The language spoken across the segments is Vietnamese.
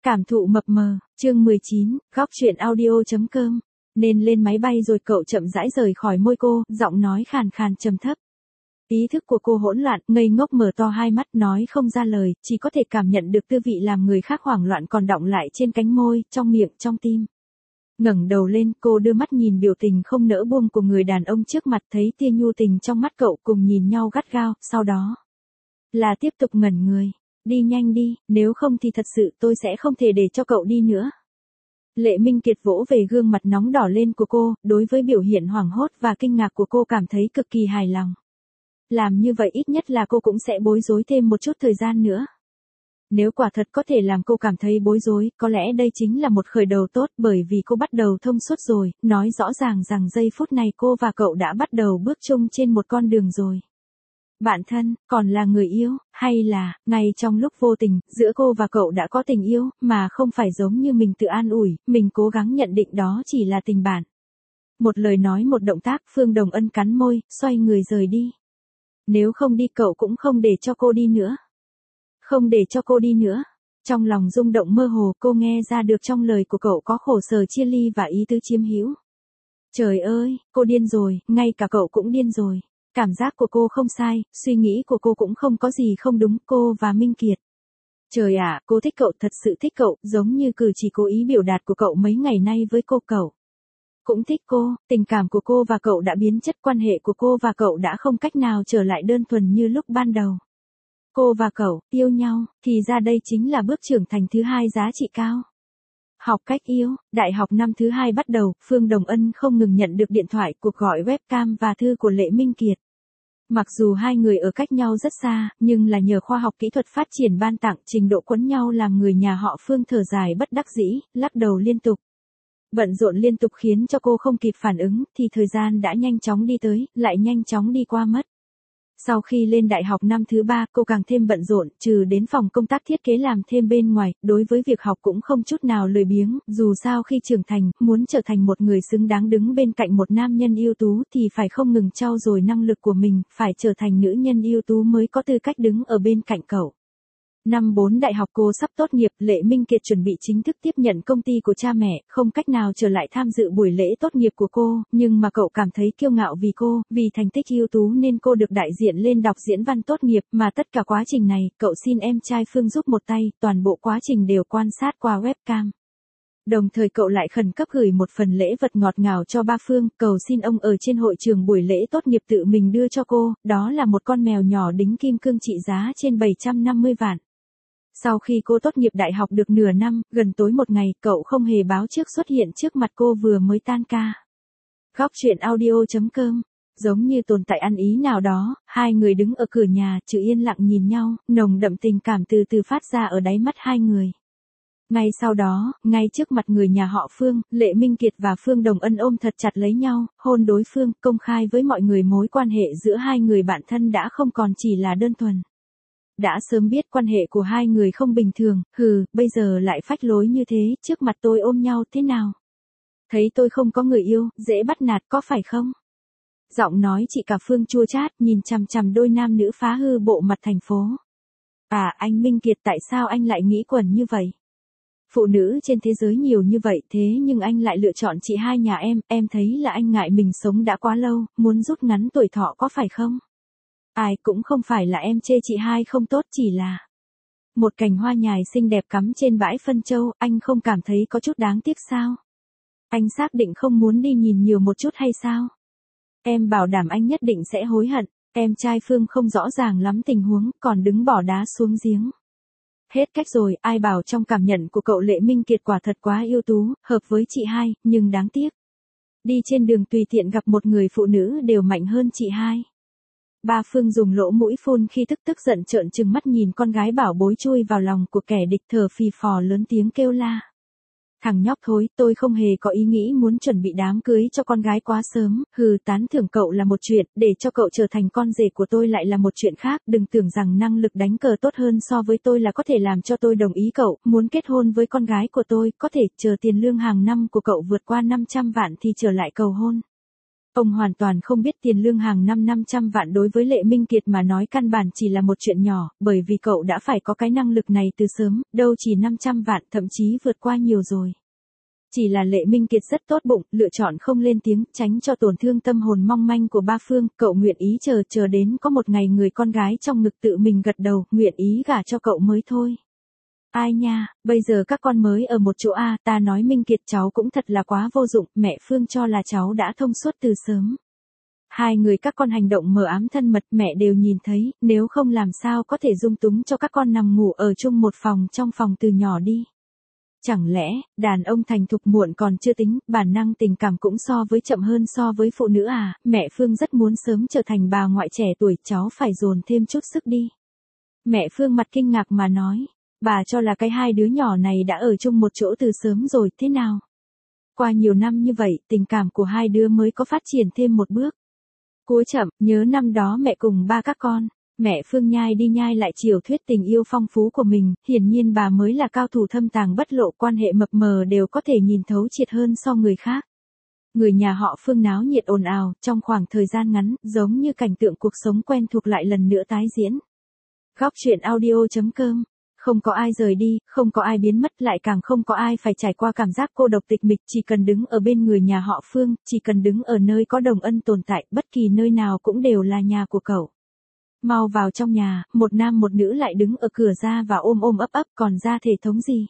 Cảm thụ mập mờ, chương 19, góc truyện audio.com. Nên lên máy bay rồi cậu chậm rãi rời khỏi môi cô, giọng nói khàn khàn trầm thấp. Ý thức của cô hỗn loạn, ngây ngốc mở to hai mắt nói không ra lời, chỉ có thể cảm nhận được tư vị làm người khác hoảng loạn còn đọng lại trên cánh môi, trong miệng, trong tim. Ngẩng đầu lên, cô đưa mắt nhìn biểu tình không nỡ buông của người đàn ông trước mặt, thấy tia nhu tình trong mắt cậu, cùng nhìn nhau gắt gao, sau đó là tiếp tục ngẩn người. Đi nhanh đi, nếu không thì thật sự tôi sẽ không thể để cho cậu đi nữa. Lệ Minh Kiệt vỗ về gương mặt nóng đỏ lên của cô, đối với biểu hiện hoảng hốt và kinh ngạc của cô cảm thấy cực kỳ hài lòng. Làm như vậy ít nhất là cô cũng sẽ bối rối thêm một chút thời gian nữa. Nếu quả thật có thể làm cô cảm thấy bối rối, có lẽ đây chính là một khởi đầu tốt, bởi vì cô bắt đầu thông suốt rồi, nói rõ ràng rằng giây phút này cô và cậu đã bắt đầu bước chung trên một con đường rồi. Bạn thân, còn là người yêu, hay là, ngay trong lúc vô tình, giữa cô và cậu đã có tình yêu, mà không phải giống như mình tự an ủi, mình cố gắng nhận định đó chỉ là tình bạn. Một lời nói một động tác, Phương Đồng Ân cắn môi, xoay người rời đi. Nếu không đi cậu cũng không để cho cô đi nữa. Không để cho cô đi nữa. Trong lòng rung động mơ hồ, cô nghe ra được trong lời của cậu có khổ sở chia ly và ý tứ chiếm hữu. Trời ơi, cô điên rồi, ngay cả cậu cũng điên rồi. Cảm giác của cô không sai, suy nghĩ của cô cũng không có gì không đúng, cô và Minh Kiệt. Trời ạ, cô thích cậu, thật sự thích cậu, giống như cử chỉ cố ý biểu đạt của cậu mấy ngày nay với cô. Cậu cũng thích cô, tình cảm của cô và cậu đã biến chất, quan hệ của cô và cậu đã không cách nào trở lại đơn thuần như lúc ban đầu. Cô và cậu, yêu nhau, thì ra đây chính là bước trưởng thành thứ hai giá trị cao. Học cách yêu, đại học năm thứ 2 bắt đầu, Phương Đồng Ân không ngừng nhận được điện thoại, cuộc gọi webcam và thư của Lệ Minh Kiệt. Mặc dù hai người ở cách nhau rất xa, nhưng là nhờ khoa học kỹ thuật phát triển ban tặng, trình độ quấn nhau làm người nhà họ Phương thở dài bất đắc dĩ, lắc đầu liên tục. Bận rộn liên tục khiến cho cô không kịp phản ứng, thì thời gian đã nhanh chóng đi tới, lại nhanh chóng đi qua mất. Sau khi lên đại học năm thứ 3, cô càng thêm bận rộn, trừ đến phòng công tác thiết kế làm thêm bên ngoài, đối với việc học cũng không chút nào lười biếng, dù sao khi trưởng thành, muốn trở thành một người xứng đáng đứng bên cạnh một nam nhân ưu tú thì phải không ngừng trau dồi năng lực của mình, phải trở thành nữ nhân ưu tú mới có tư cách đứng ở bên cạnh cậu. Năm 4 đại học cô sắp tốt nghiệp, Lệ Minh Kiệt chuẩn bị chính thức tiếp nhận công ty của cha mẹ, không cách nào trở lại tham dự buổi lễ tốt nghiệp của cô, nhưng mà cậu cảm thấy kiêu ngạo vì cô, vì thành tích ưu tú nên cô được đại diện lên đọc diễn văn tốt nghiệp, mà tất cả quá trình này, cậu xin em trai Phương giúp một tay, toàn bộ quá trình đều quan sát qua webcam. Đồng thời cậu lại khẩn cấp gửi một phần lễ vật ngọt ngào cho ba Phương, cầu xin ông ở trên hội trường buổi lễ tốt nghiệp tự mình đưa cho cô, đó là một con mèo nhỏ đính kim cương trị giá trên 750 vạn. Sau khi cô tốt nghiệp đại học được nửa năm, gần tối một ngày, cậu không hề báo trước xuất hiện trước mặt cô vừa mới tan ca. Góc truyện audio.com. Giống như tồn tại ăn ý nào đó, hai người đứng ở cửa nhà, chỉ yên lặng nhìn nhau, nồng đậm tình cảm từ từ phát ra ở đáy mắt hai người. Ngay sau đó, ngay trước mặt người nhà họ Phương, Lệ Minh Kiệt và Phương Đồng Ân ôm thật chặt lấy nhau, hôn đối phương, công khai với mọi người mối quan hệ giữa hai người bạn thân đã không còn chỉ là đơn thuần. Đã sớm biết quan hệ của hai người không bình thường, bây giờ lại phách lối như thế, trước mặt tôi ôm nhau thế nào? Thấy tôi không có người yêu, dễ bắt nạt có phải không? Giọng nói chị cả Phương chua chát, nhìn chằm chằm đôi nam nữ phá hư bộ mặt thành phố. À, anh Minh Kiệt, tại sao anh lại nghĩ quẩn như vậy? Phụ nữ trên thế giới nhiều như vậy, thế nhưng anh lại lựa chọn chị hai nhà em thấy là anh ngại mình sống đã quá lâu, muốn rút ngắn tuổi thọ có phải không? Ai cũng không phải là em chê chị hai không tốt, chỉ là một cành hoa nhài xinh đẹp cắm trên bãi phân châu, anh không cảm thấy có chút đáng tiếc sao? Anh xác định không muốn đi nhìn nhiều một chút hay sao? Em bảo đảm anh nhất định sẽ hối hận. Em trai Phương không rõ ràng lắm tình huống, còn đứng bỏ đá xuống giếng. Hết cách rồi, ai bảo trong cảm nhận của cậu Lệ Minh Kiệt quả thật quá ưu tú, hợp với chị hai, nhưng đáng tiếc. Đi trên đường tùy tiện gặp một người phụ nữ đều mạnh hơn chị hai. Ba Phương dùng lỗ mũi phun khi tức giận trợn trừng mắt nhìn con gái bảo bối chui vào lòng của kẻ địch, thở phì phò lớn tiếng kêu la. Thằng nhóc thối, tôi không hề có ý nghĩ muốn chuẩn bị đám cưới cho con gái quá sớm, tán thưởng cậu là một chuyện, để cho cậu trở thành con rể của tôi lại là một chuyện khác, đừng tưởng rằng năng lực đánh cờ tốt hơn so với tôi là có thể làm cho tôi đồng ý cậu, muốn kết hôn với con gái của tôi, có thể chờ tiền lương hàng năm của cậu vượt qua 500 vạn thì trở lại cầu hôn. Ông hoàn toàn không biết tiền lương hàng năm 500 vạn đối với Lệ Minh Kiệt mà nói căn bản chỉ là một chuyện nhỏ, bởi vì cậu đã phải có cái năng lực này từ sớm, đâu chỉ 500 vạn thậm chí vượt qua nhiều rồi. Chỉ là Lệ Minh Kiệt rất tốt bụng, lựa chọn không lên tiếng, tránh cho tổn thương tâm hồn mong manh của ba Phương, cậu nguyện ý chờ đến có một ngày người con gái trong ngực tự mình gật đầu, nguyện ý gả cho cậu mới thôi. Ai nha, bây giờ các con mới ở một chỗ a, ta nói Minh Kiệt cháu cũng thật là quá vô dụng, mẹ Phương cho là cháu đã thông suốt từ sớm. Hai người các con hành động mờ ám thân mật mẹ đều nhìn thấy, nếu không làm sao có thể dung túng cho các con nằm ngủ ở chung một phòng trong phòng từ nhỏ đi. Chẳng lẽ, đàn ông thành thục muộn còn chưa tính, bản năng tình cảm cũng so với chậm hơn so với phụ nữ à, mẹ Phương rất muốn sớm trở thành bà ngoại trẻ tuổi, cháu phải dồn thêm chút sức đi. Mẹ Phương mặt kinh ngạc mà nói, bà cho là cái hai đứa nhỏ này đã ở chung một chỗ từ sớm rồi, thế nào? Qua nhiều năm như vậy, tình cảm của hai đứa mới có phát triển thêm một bước. Cúi chậm, nhớ năm đó mẹ cùng ba các con. Mẹ Phương nhai đi nhai lại chiều thuyết tình yêu phong phú của mình, hiển nhiên bà mới là cao thủ thâm tàng bất lộ, quan hệ mập mờ đều có thể nhìn thấu triệt hơn so người khác. Người nhà họ Phương náo nhiệt ồn ào, trong khoảng thời gian ngắn, giống như cảnh tượng cuộc sống quen thuộc lại lần nữa tái diễn. Góc truyện audio.com. Không có ai rời đi, không có ai biến mất, lại càng không có ai phải trải qua cảm giác cô độc tịch mịch, chỉ cần đứng ở bên người nhà họ Phương, chỉ cần đứng ở nơi có Đồng Ân tồn tại, bất kỳ nơi nào cũng đều là nhà của cậu. Mau vào trong nhà, một nam một nữ lại đứng ở cửa ra và ôm ấp, còn ra thể thống gì?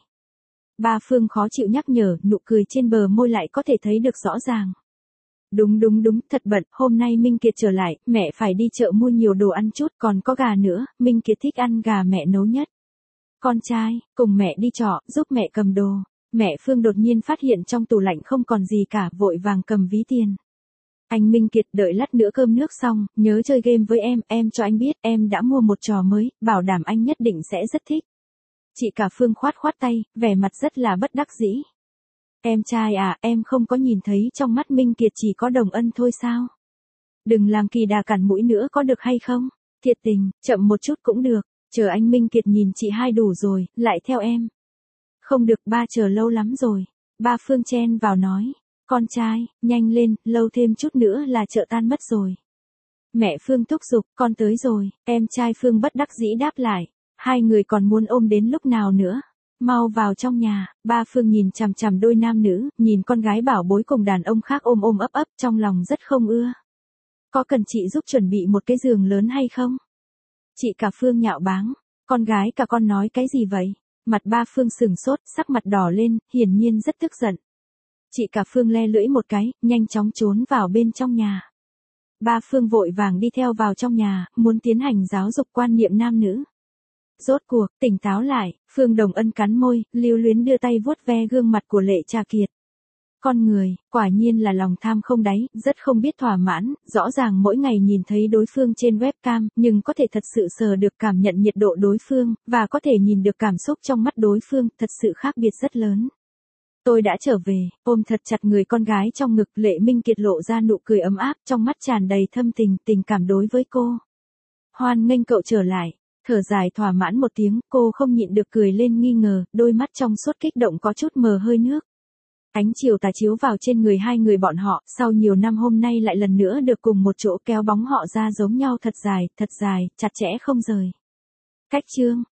Ba Phương khó chịu nhắc nhở, nụ cười trên bờ môi lại có thể thấy được rõ ràng. Đúng, thật bận, hôm nay Minh Kiệt trở lại, mẹ phải đi chợ mua nhiều đồ ăn chút, còn có gà nữa, Minh Kiệt thích ăn gà mẹ nấu nhất. Con trai, cùng mẹ đi trọ, giúp mẹ cầm đồ. Mẹ Phương đột nhiên phát hiện trong tủ lạnh không còn gì cả, vội vàng cầm ví tiền. Anh Minh Kiệt, đợi lát nữa cơm nước xong, nhớ chơi game với em cho anh biết, em đã mua một trò mới, bảo đảm anh nhất định sẽ rất thích. Chị cả Phương khoát tay, vẻ mặt rất là bất đắc dĩ. Em trai à, em không có nhìn thấy trong mắt Minh Kiệt chỉ có Đồng Ân thôi sao? Đừng làm kỳ đà cản mũi nữa có được hay không? Thiệt tình, chậm một chút cũng được, chờ anh Minh Kiệt nhìn chị hai đủ rồi, lại theo em. Không được, ba chờ lâu lắm rồi. Ba Phương chen vào nói. Con trai, nhanh lên, lâu thêm chút nữa là chợ tan mất rồi. Mẹ Phương thúc giục, con tới rồi, em trai Phương bất đắc dĩ đáp lại. Hai người còn muốn ôm đến lúc nào nữa? Mau vào trong nhà, ba Phương nhìn chằm chằm đôi nam nữ, nhìn con gái bảo bối cùng đàn ông khác ôm ấp, trong lòng rất không ưa. Có cần chị giúp chuẩn bị một cái giường lớn hay không? Chị cả Phương nhạo báng, con gái cả con nói cái gì vậy? Mặt ba Phương sừng sốt, sắc mặt đỏ lên, hiển nhiên rất tức giận. Chị cả Phương le lưỡi một cái, nhanh chóng trốn vào bên trong nhà. Ba Phương vội vàng đi theo vào trong nhà, muốn tiến hành giáo dục quan niệm nam nữ. Rốt cuộc, tỉnh táo lại, Phương Đồng Ân cắn môi, lưu luyến đưa tay vuốt ve gương mặt của Lệ Trà Kiệt. Con người, quả nhiên là lòng tham không đáy, rất không biết thỏa mãn, rõ ràng mỗi ngày nhìn thấy đối phương trên webcam, nhưng có thể thật sự sờ được cảm nhận nhiệt độ đối phương, và có thể nhìn được cảm xúc trong mắt đối phương, thật sự khác biệt rất lớn. Tôi đã trở về, ôm thật chặt người con gái trong ngực, Lệ Minh Kiệt lộ ra nụ cười ấm áp, trong mắt tràn đầy thâm tình cảm đối với cô. Hoan nghênh cậu trở lại, thở dài thỏa mãn một tiếng, cô không nhịn được cười lên nghi ngờ, đôi mắt trong suốt kích động có chút mờ hơi nước. Ánh chiều tà chiếu vào trên người hai người bọn họ, sau nhiều năm hôm nay lại lần nữa được cùng một chỗ kéo bóng họ ra giống nhau thật dài, chặt chẽ không rời. Cách chương